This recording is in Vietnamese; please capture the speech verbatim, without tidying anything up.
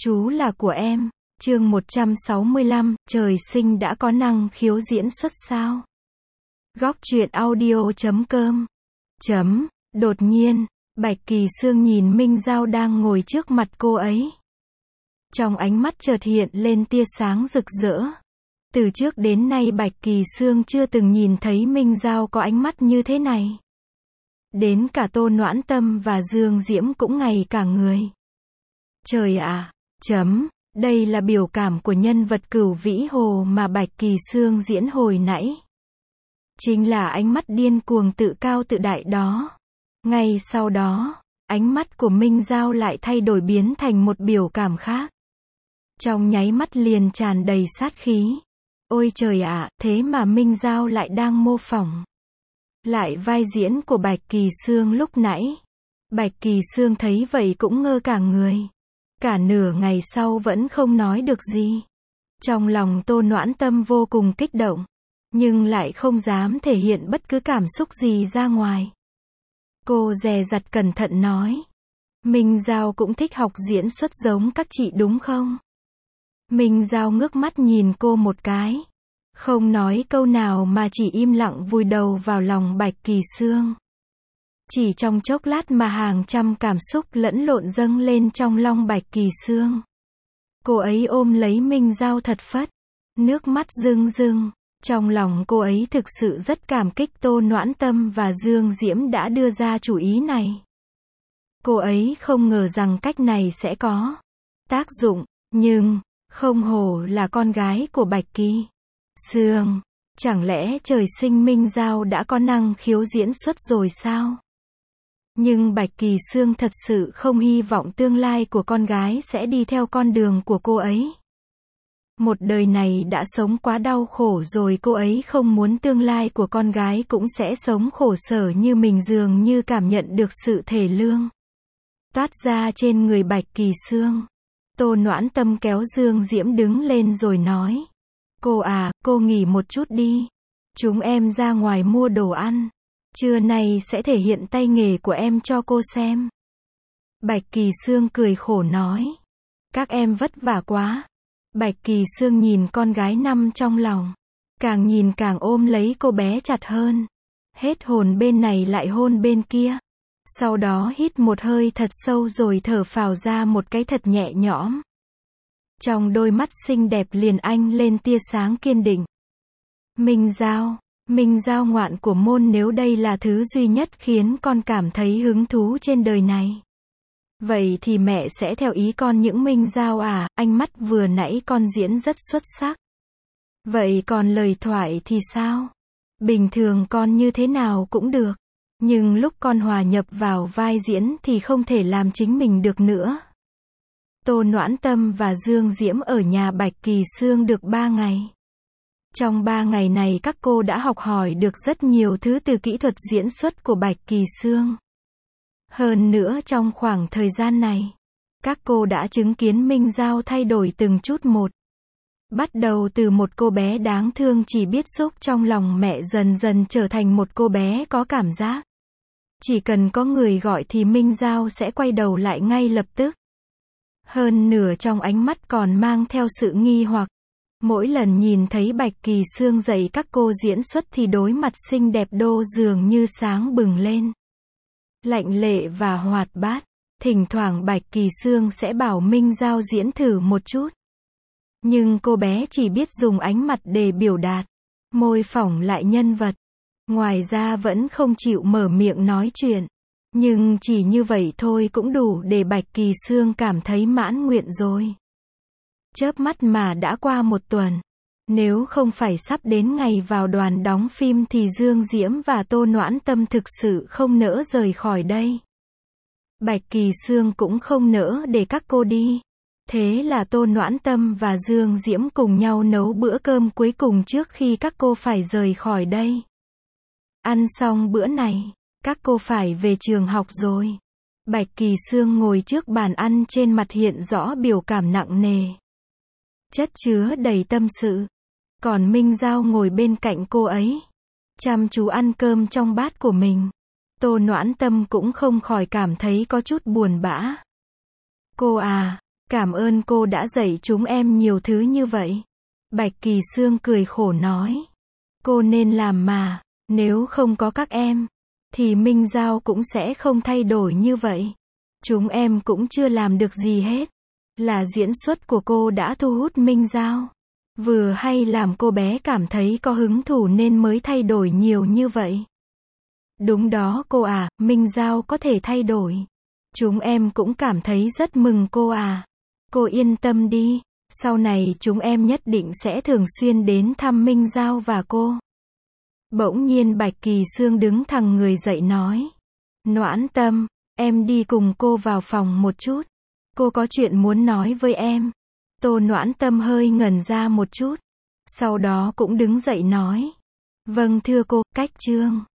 Chú là của em. Chương một trăm sáu mươi lăm, trời sinh đã có năng khiếu diễn xuất sao? Góc truyện audio chấm com. Chấm, đột nhiên, Bạch Kỳ Sương nhìn Minh Giao đang ngồi trước mặt cô ấy. Trong ánh mắt chợt hiện lên tia sáng rực rỡ. Từ trước đến nay Bạch Kỳ Sương chưa từng nhìn thấy Minh Giao có ánh mắt như thế này. Đến cả Tô Noãn Tâm và Dương Diễm cũng ngây cả người. Trời ạ, chấm, đây là biểu cảm của nhân vật Cửu Vĩ Hồ mà Bạch Kỳ Sương diễn hồi nãy. Chính là ánh mắt điên cuồng tự cao tự đại đó. Ngay sau đó, ánh mắt của Minh Giao lại thay đổi biến thành một biểu cảm khác. Trong nháy mắt liền tràn đầy sát khí. Ôi trời ạ, thế mà Minh Giao lại đang mô phỏng lại vai diễn của Bạch Kỳ Sương lúc nãy. Bạch Kỳ Sương thấy vậy cũng ngơ cả người. Cả nửa ngày sau vẫn không nói được gì. Trong lòng Tô Noãn Tâm vô cùng kích động, nhưng lại không dám thể hiện bất cứ cảm xúc gì ra ngoài. Cô dè dặt cẩn thận nói. Minh Giao cũng thích học diễn xuất giống các chị đúng không? Minh Giao ngước mắt nhìn cô một cái. Không nói câu nào mà chỉ im lặng vùi đầu vào lòng Bạch Kỳ Sương. Chỉ trong chốc lát mà hàng trăm cảm xúc lẫn lộn dâng lên trong lòng Bạch Kỳ Sương. Cô ấy ôm lấy Minh Giao thật phất. Nước mắt rưng rưng. Trong lòng cô ấy thực sự rất cảm kích Tô Noãn Tâm và Dương Diễm đã đưa ra chủ ý này. Cô ấy không ngờ rằng cách này sẽ có tác dụng, nhưng, không hổ là con gái của Bạch Kỳ Sương. Chẳng lẽ trời sinh Minh Giao đã có năng khiếu diễn xuất rồi sao? Nhưng Bạch Kỳ Sương thật sự không hy vọng tương lai của con gái sẽ đi theo con đường của cô ấy. Một đời này đã sống quá đau khổ rồi, cô ấy không muốn tương lai của con gái cũng sẽ sống khổ sở như mình, dường như cảm nhận được sự thể lương toát ra trên người Bạch Kỳ Sương. Tô Noãn Tâm kéo Dương Diễm đứng lên rồi nói. Cô à, cô nghỉ một chút đi. Chúng em ra ngoài mua đồ ăn. Trưa nay sẽ thể hiện tay nghề của em cho cô xem. Bạch Kỳ Sương cười khổ nói. Các em vất vả quá. Bạch Kỳ Sương nhìn con gái nằm trong lòng. Càng nhìn càng ôm lấy cô bé chặt hơn. Hết hồn bên này lại hôn bên kia. Sau đó hít một hơi thật sâu rồi thở phào ra một cái thật nhẹ nhõm. Trong đôi mắt xinh đẹp liền ánh lên tia sáng kiên định. Minh Giao, Minh Giao ngoạn của môn, nếu đây là thứ duy nhất khiến con cảm thấy hứng thú trên đời này, vậy thì mẹ sẽ theo ý con. Những Minh Giao à, ánh mắt vừa nãy con diễn rất xuất sắc. Vậy còn lời thoại thì sao? Bình thường con như thế nào cũng được. Nhưng lúc con hòa nhập vào vai diễn thì không thể làm chính mình được nữa. Tô Noãn Tâm và Dương Diễm ở nhà Bạch Kỳ Sương được ba ngày. Trong ba ngày này các cô đã học hỏi được rất nhiều thứ từ kỹ thuật diễn xuất của Bạch Kỳ Sương. Hơn nữa trong khoảng thời gian này, các cô đã chứng kiến Minh Giao thay đổi từng chút một. Bắt đầu từ một cô bé đáng thương chỉ biết xúc trong lòng mẹ, dần dần trở thành một cô bé có cảm giác. Chỉ cần có người gọi thì Minh Giao sẽ quay đầu lại ngay lập tức. Hơn nửa trong ánh mắt còn mang theo sự nghi hoặc. Mỗi lần nhìn thấy Bạch Kỳ Sương dạy các cô diễn xuất thì đôi mặt xinh đẹp đô dường như sáng bừng lên. Lạnh lệ và hoạt bát. Thỉnh thoảng Bạch Kỳ Sương sẽ bảo Minh Giao diễn thử một chút. Nhưng cô bé chỉ biết dùng ánh mặt để biểu đạt, môi phỏng lại nhân vật. Ngoài ra vẫn không chịu mở miệng nói chuyện. Nhưng chỉ như vậy thôi cũng đủ để Bạch Kỳ Sương cảm thấy mãn nguyện rồi. Chớp mắt mà đã qua một tuần. Nếu không phải sắp đến ngày vào đoàn đóng phim thì Dương Diễm và Tô Noãn Tâm thực sự không nỡ rời khỏi đây. Bạch Kỳ Sương cũng không nỡ để các cô đi. Thế là Tô Noãn Tâm và Dương Diễm cùng nhau nấu bữa cơm cuối cùng trước khi các cô phải rời khỏi đây. Ăn xong bữa này, các cô phải về trường học rồi. Bạch Kỳ Sương ngồi trước bàn ăn, trên mặt hiện rõ biểu cảm nặng nề, chất chứa đầy tâm sự. Còn Minh Giao ngồi bên cạnh cô ấy, chăm chú ăn cơm trong bát của mình. Tô Noãn Tâm cũng không khỏi cảm thấy có chút buồn bã. Cô à, Cảm ơn cô đã dạy chúng em nhiều thứ như vậy. Bạch Kỳ Xương cười khổ nói. Cô nên làm mà, nếu không có các em, thì Minh Giao cũng sẽ không thay đổi như vậy. Chúng em cũng chưa làm được gì hết. Là diễn xuất của cô đã thu hút Minh Giao. Vừa hay làm cô bé cảm thấy có hứng thú nên mới thay đổi nhiều như vậy. Đúng đó cô à, Minh Giao có thể thay đổi. Chúng em cũng cảm thấy rất mừng cô à. Cô yên tâm đi, sau này chúng em nhất định sẽ thường xuyên đến thăm Minh Giao và cô. Bỗng nhiên Bạch Kỳ Xương đứng thẳng người dậy nói. Noãn Tâm, em đi cùng cô vào phòng một chút. Cô có chuyện muốn nói với em. Tô Noãn Tâm hơi ngẩn ra một chút. Sau đó cũng đứng dậy nói. Vâng thưa cô, cách chương.